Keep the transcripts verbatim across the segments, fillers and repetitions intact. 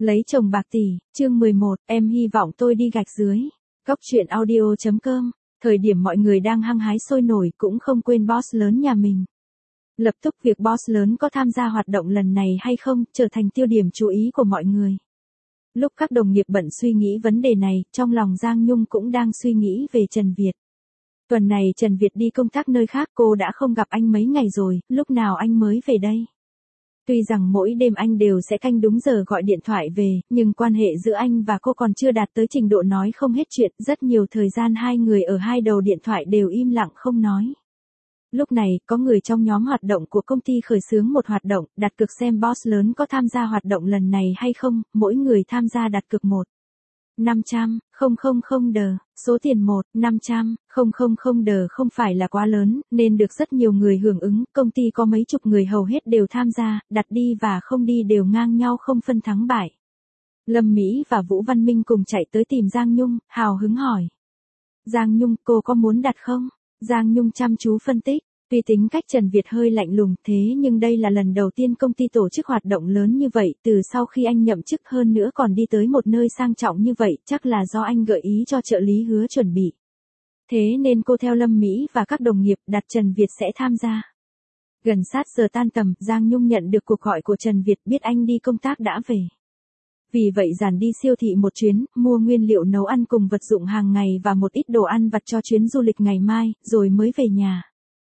Lấy chồng bạc tỷ, chương mười một, em hy vọng tôi đi gạch dưới. Góc truyện audio chấm com, thời điểm mọi người đang hăng hái sôi nổi cũng không quên boss lớn nhà mình. Lập tức việc boss lớn có tham gia hoạt động lần này hay không trở thành tiêu điểm chú ý của mọi người. Lúc các đồng nghiệp bận suy nghĩ vấn đề này, trong lòng Giang Nhung cũng đang suy nghĩ về Trần Việt. Tuần này Trần Việt đi công tác nơi khác, cô đã không gặp anh mấy ngày rồi, lúc nào anh mới về đây? Tuy rằng mỗi đêm anh đều sẽ canh đúng giờ gọi điện thoại về, nhưng quan hệ giữa anh và cô còn chưa đạt tới trình độ nói không hết chuyện, rất nhiều thời gian hai người ở hai đầu điện thoại đều im lặng không nói. Lúc này, có người trong nhóm hoạt động của công ty khởi xướng một hoạt động, đặt cược xem boss lớn có tham gia hoạt động lần này hay không, mỗi người tham gia đặt cược một. năm trăm, không không không đờ, số tiền một, năm trăm, không không không đờ không phải là quá lớn, nên được rất nhiều người hưởng ứng, công ty có mấy chục người hầu hết đều tham gia, đặt đi và không đi đều ngang nhau không phân thắng bại. Lâm Mỹ và Vũ Văn Minh cùng chạy tới tìm Giang Nhung, hào hứng hỏi. Giang Nhung, cô có muốn đặt không? Giang Nhung chăm chú phân tích. Tuy tính cách Trần Việt hơi lạnh lùng, thế nhưng đây là lần đầu tiên công ty tổ chức hoạt động lớn như vậy, từ sau khi anh nhậm chức hơn nữa còn đi tới một nơi sang trọng như vậy, chắc là do anh gợi ý cho trợ lý Hứa chuẩn bị. Thế nên cô theo Lâm Mỹ và các đồng nghiệp đặt Trần Việt sẽ tham gia. Gần sát giờ tan tầm, Giang Nhung nhận được cuộc gọi của Trần Việt, biết anh đi công tác đã về. Vì vậy dàn đi siêu thị một chuyến, mua nguyên liệu nấu ăn cùng vật dụng hàng ngày và một ít đồ ăn vặt cho chuyến du lịch ngày mai, rồi mới về nhà.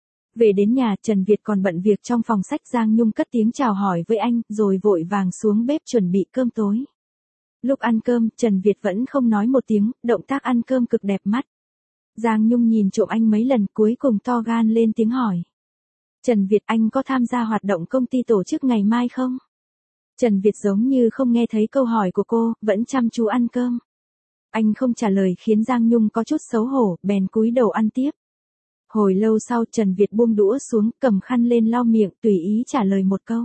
Về đến nhà, Trần Việt còn bận việc trong phòng sách. Giang Nhung cất tiếng chào hỏi với anh, rồi vội vàng xuống bếp chuẩn bị cơm tối. Lúc ăn cơm, Trần Việt vẫn không nói một tiếng, động tác ăn cơm cực đẹp mắt. Giang Nhung nhìn trộm anh mấy lần, cuối cùng to gan lên tiếng hỏi. Trần Việt, anh có tham gia hoạt động công ty tổ chức ngày mai không? Trần Việt giống như không nghe thấy câu hỏi của cô, vẫn chăm chú ăn cơm. Anh không trả lời khiến Giang Nhung có chút xấu hổ, bèn cúi đầu ăn tiếp. Hồi lâu sau, Trần Việt buông đũa xuống, cầm khăn lên lau miệng, tùy ý trả lời một câu.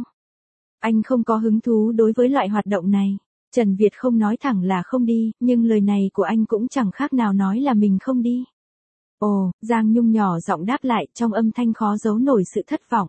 Anh không có hứng thú đối với loại hoạt động này. Trần Việt không nói thẳng là không đi, nhưng lời này của anh cũng chẳng khác nào nói là mình không đi. Ồ, Giang Nhung nhỏ giọng đáp lại, trong âm thanh khó giấu nổi sự thất vọng.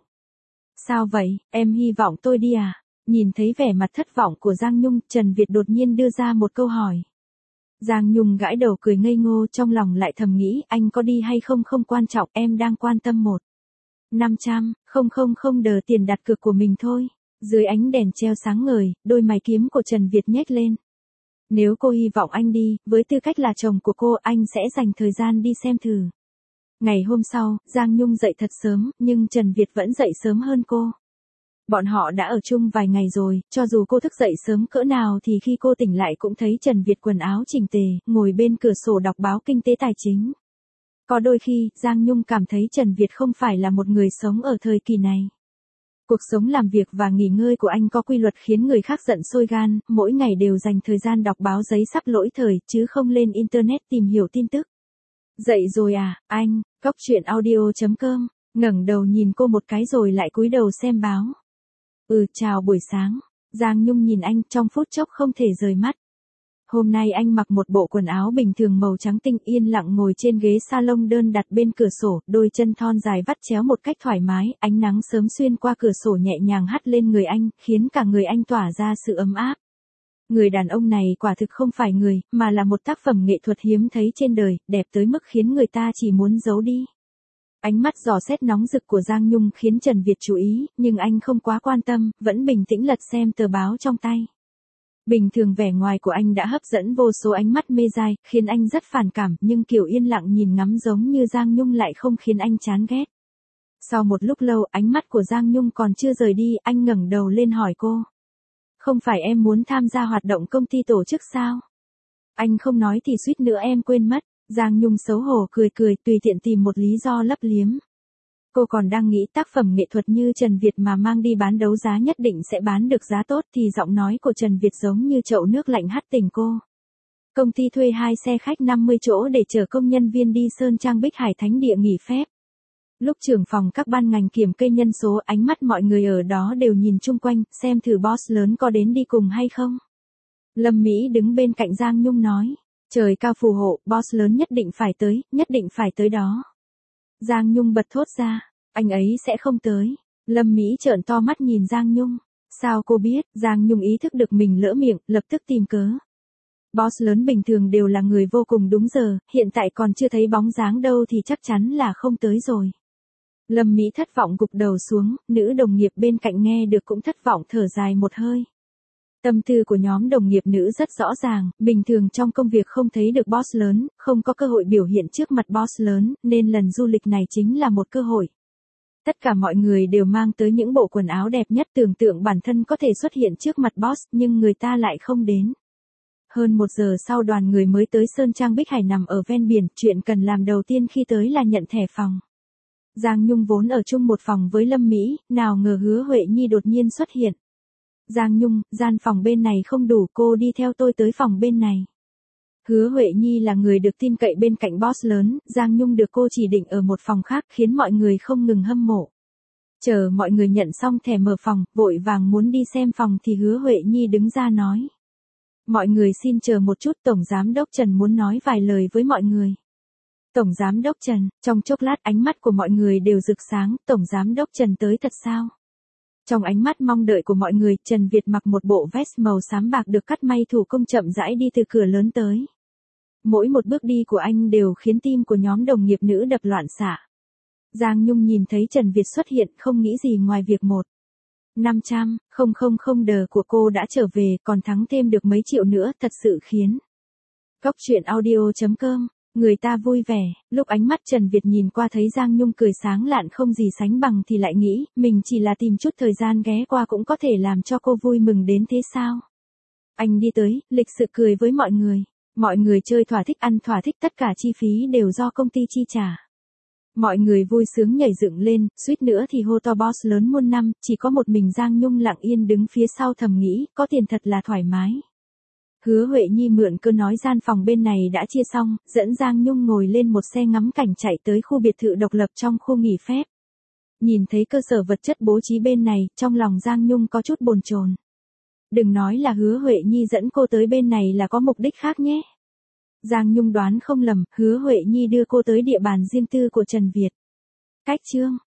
Sao vậy, em hy vọng tôi đi à? Nhìn thấy vẻ mặt thất vọng của Giang Nhung, Trần Việt đột nhiên đưa ra một câu hỏi. Giang Nhung gãi đầu cười ngây ngô, trong lòng lại thầm nghĩ, anh có đi hay không không quan trọng, em đang quan tâm một. năm trăm, không không không đờ tiền đặt cược của mình thôi. Dưới ánh đèn treo sáng ngời, đôi mày kiếm của Trần Việt nhếch lên. Nếu cô hy vọng anh đi, với tư cách là chồng của cô, anh sẽ dành thời gian đi xem thử. Ngày hôm sau, Giang Nhung dậy thật sớm, nhưng Trần Việt vẫn dậy sớm hơn cô. Bọn họ đã ở chung vài ngày rồi, cho dù cô thức dậy sớm cỡ nào thì khi cô tỉnh lại cũng thấy Trần Việt quần áo chỉnh tề, ngồi bên cửa sổ đọc báo kinh tế tài chính. Có đôi khi, Giang Nhung cảm thấy Trần Việt không phải là một người sống ở thời kỳ này. Cuộc sống làm việc và nghỉ ngơi của anh có quy luật khiến người khác giận sôi gan, mỗi ngày đều dành thời gian đọc báo giấy sắp lỗi thời, chứ không lên Internet tìm hiểu tin tức. Dậy rồi à, anh, góc truyện audio chấm com, ngẩng đầu nhìn cô một cái rồi lại cúi đầu xem báo. Ừ, chào buổi sáng. Giang Nhung nhìn anh, trong phút chốc không thể rời mắt. Hôm nay anh mặc một bộ quần áo bình thường màu trắng tinh, yên lặng ngồi trên ghế salon đơn đặt bên cửa sổ, đôi chân thon dài vắt chéo một cách thoải mái, ánh nắng sớm xuyên qua cửa sổ nhẹ nhàng hắt lên người anh, khiến cả người anh tỏa ra sự ấm áp. Người đàn ông này quả thực không phải người, mà là một tác phẩm nghệ thuật hiếm thấy trên đời, đẹp tới mức khiến người ta chỉ muốn giấu đi. Ánh mắt dò xét nóng rực của Giang Nhung khiến Trần Việt chú ý, nhưng anh không quá quan tâm, vẫn bình tĩnh lật xem tờ báo trong tay. Bình thường vẻ ngoài của anh đã hấp dẫn vô số ánh mắt mê dai, khiến anh rất phản cảm, nhưng kiểu yên lặng nhìn ngắm giống như Giang Nhung lại không khiến anh chán ghét. Sau một lúc lâu, ánh mắt của Giang Nhung còn chưa rời đi, anh ngẩng đầu lên hỏi cô. Không phải em muốn tham gia hoạt động công ty tổ chức sao? Anh không nói thì suýt nữa em quên mất. Giang Nhung xấu hổ cười cười, tùy tiện tìm một lý do lấp liếm. Cô còn đang nghĩ tác phẩm nghệ thuật như Trần Việt mà mang đi bán đấu giá nhất định sẽ bán được giá tốt thì giọng nói của Trần Việt giống như chậu nước lạnh hắt tỉnh cô. Công ty thuê hai xe khách năm mươi chỗ để chở công nhân viên đi Sơn Trang Bích Hải Thánh Địa nghỉ phép. Lúc trưởng phòng các ban ngành kiểm kê nhân số, ánh mắt mọi người ở đó đều nhìn chung quanh, xem thử boss lớn có đến đi cùng hay không. Lâm Mỹ đứng bên cạnh Giang Nhung nói. Trời cao phù hộ, boss lớn nhất định phải tới, nhất định phải tới đó. Giang Nhung bật thốt ra, anh ấy sẽ không tới. Lâm Mỹ trợn to mắt nhìn Giang Nhung. Sao cô biết? Giang Nhung ý thức được mình lỡ miệng, lập tức tìm cớ. Boss lớn bình thường đều là người vô cùng đúng giờ, hiện tại còn chưa thấy bóng dáng đâu thì chắc chắn là không tới rồi. Lâm Mỹ thất vọng gục đầu xuống, nữ đồng nghiệp bên cạnh nghe được cũng thất vọng thở dài một hơi. Tâm tư của nhóm đồng nghiệp nữ rất rõ ràng, bình thường trong công việc không thấy được boss lớn, không có cơ hội biểu hiện trước mặt boss lớn, nên lần du lịch này chính là một cơ hội. Tất cả mọi người đều mang tới những bộ quần áo đẹp nhất, tưởng tượng bản thân có thể xuất hiện trước mặt boss, nhưng người ta lại không đến. Hơn một giờ sau đoàn người mới tới Sơn Trang Bích Hải nằm ở ven biển, chuyện cần làm đầu tiên khi tới là nhận thẻ phòng. Giang Nhung vốn ở chung một phòng với Lâm Mỹ, nào ngờ Hứa Huệ Nhi đột nhiên xuất hiện. Giang Nhung, gian phòng bên này không đủ, cô đi theo tôi tới phòng bên này. Hứa Huệ Nhi là người được tin cậy bên cạnh boss lớn, Giang Nhung được cô chỉ định ở một phòng khác khiến mọi người không ngừng hâm mộ. Chờ mọi người nhận xong thẻ mở phòng, vội vàng muốn đi xem phòng thì Hứa Huệ Nhi đứng ra nói. Mọi người xin chờ một chút, Tổng Giám đốc Trần muốn nói vài lời với mọi người. Tổng Giám đốc Trần, trong chốc lát ánh mắt của mọi người đều rực sáng, Tổng Giám đốc Trần tới thật sao? Trong ánh mắt mong đợi của mọi người, Trần Việt mặc một bộ vest màu xám bạc được cắt may thủ công chậm rãi đi từ cửa lớn tới. Mỗi một bước đi của anh đều khiến tim của nhóm đồng nghiệp nữ đập loạn xạ. Giang Nhung nhìn thấy Trần Việt xuất hiện không nghĩ gì ngoài việc một. năm trăm, không không không đờ của cô đã trở về, còn thắng thêm được mấy triệu nữa, thật sự khiến. Góc truyện audio chấm com, người ta vui vẻ, lúc ánh mắt Trần Việt nhìn qua thấy Giang Nhung cười sáng lạn không gì sánh bằng thì lại nghĩ, mình chỉ là tìm chút thời gian ghé qua cũng có thể làm cho cô vui mừng đến thế sao. Anh đi tới, lịch sự cười với mọi người. Mọi người chơi thỏa thích, ăn thỏa thích, tất cả chi phí đều do công ty chi trả. Mọi người vui sướng nhảy dựng lên, suýt nữa thì hô to boss lớn muôn năm, chỉ có một mình Giang Nhung lặng yên đứng phía sau thầm nghĩ, có tiền thật là thoải mái. Hứa Huệ Nhi mượn cơ nói gian phòng bên này đã chia xong, dẫn Giang Nhung ngồi lên một xe ngắm cảnh chạy tới khu biệt thự độc lập trong khu nghỉ phép. Nhìn thấy cơ sở vật chất bố trí bên này, trong lòng Giang Nhung có chút bồn chồn. Đừng nói là Hứa Huệ Nhi dẫn cô tới bên này là có mục đích khác nhé. Giang Nhung đoán không lầm, Hứa Huệ Nhi đưa cô tới địa bàn riêng tư của Trần Việt. Cách chương